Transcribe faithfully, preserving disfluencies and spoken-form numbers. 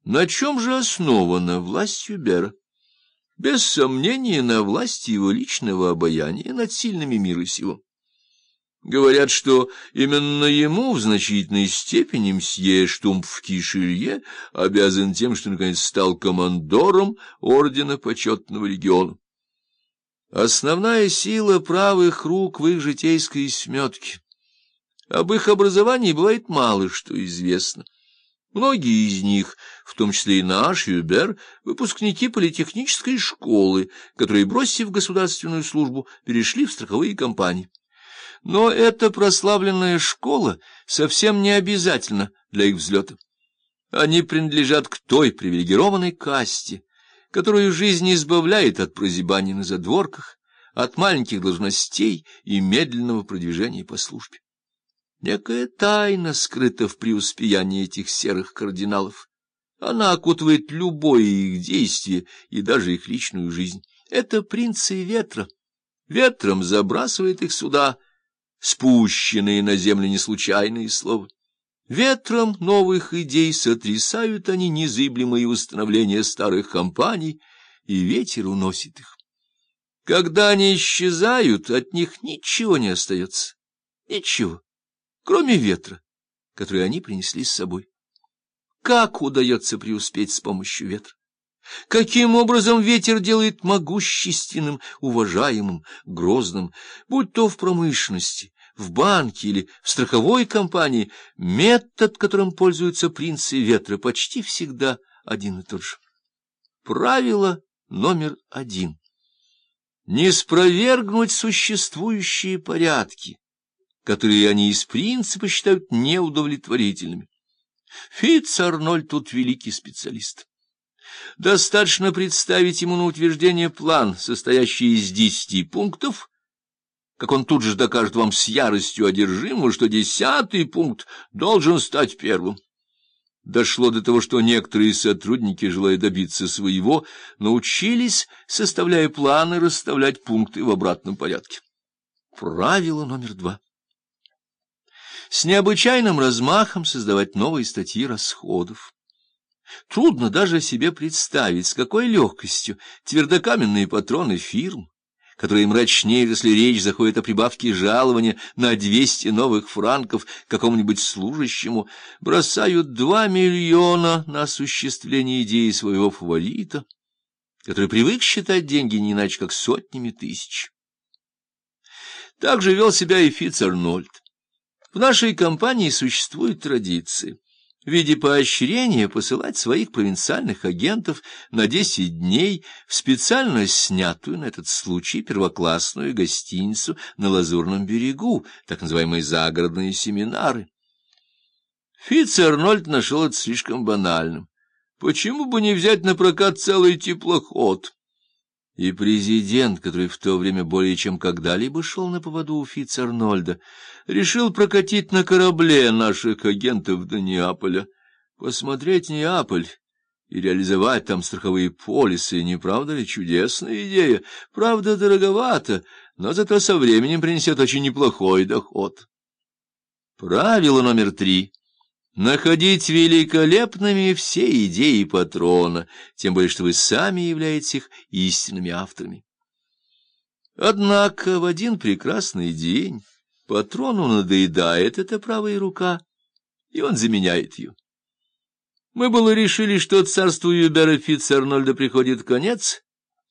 На чем же основана власть Юбера? Без сомнения, на власти его личного обаяния над сильными мира сего. Говорят, что именно ему в значительной степени мсье Штумф-Кишелье обязан тем, что наконец стал командором ордена почетного легиона. Основная сила правых рук в их житейской сметке. Об их образовании бывает мало что известно. Многие из них, в том числе и наш Юбер, выпускники политехнической школы, которые, бросив государственную службу, перешли в страховые компании. Но эта прославленная школа совсем не обязательна для их взлета. Они принадлежат к той привилегированной касте, которую жизнь избавляет от прозябания на задворках, от маленьких должностей и медленного продвижения по службе. Некая тайна скрыта в преуспеянии этих серых кардиналов. Она окутывает любое их действие и даже их личную жизнь. Это принцы ветра. Ветром забрасывает их сюда, спущенные на землю неслучайные слова. Ветром новых идей сотрясают они незыблемые установления старых компаний, и ветер уносит их. Когда они исчезают, от них ничего не остается. Ничего, кроме ветра, который они принесли с собой. Как удается преуспеть с помощью ветра? Каким образом ветер делает могущественным, уважаемым, грозным, будь то в промышленности, в банке или в страховой компании, метод, которым пользуются принцы ветра, почти всегда один и тот же. Правило номер один. Не спровергнуть существующие порядки, которые они из принципа считают неудовлетворительными. Фитц-Арнольд тут великий специалист. Достаточно представить ему на утверждение план, состоящий из десяти пунктов, как он тут же докажет вам с яростью одержимого, что десятый пункт должен стать первым. Дошло до того, что некоторые сотрудники, желая добиться своего, научились, составляя планы, расставлять пункты в обратном порядке. Правило номер два. С необычайным размахом создавать новые статьи расходов. Трудно даже себе представить, с какой легкостью твердокаменные патроны фирм, которые мрачнее, если речь заходит о прибавке жалования на двести новых франков какому-нибудь служащему, бросают два миллиона на осуществление идеи своего фаворита, который привык считать деньги не иначе как сотнями тысяч. Так же вел себя и Фитц-Арнольд. В нашей компании существует традиция в виде поощрения посылать своих провинциальных агентов на десять дней в специально снятую на этот случай первоклассную гостиницу на Лазурном берегу, так называемые загородные семинары. Фитц-Арнольд нашел это слишком банальным. Почему бы не взять на прокат целый теплоход? И президент, который в то время более чем когда-либо шел на поводу у Фитц-Арнольда, решил прокатить на корабле наших агентов до Неаполя, посмотреть Неаполь и реализовать там страховые полисы. Не правда ли чудесная идея? Правда, дороговато, но зато со временем принесет очень неплохой доход. Правило номер три. Находить великолепными все идеи патрона, тем более что вы сами являетесь их истинными авторами. Однако в один прекрасный день патрону надоедает эта правая рука, и он заменяет ее. Мы было решили, что царству Юбера Фитц-Арнольда приходит конец,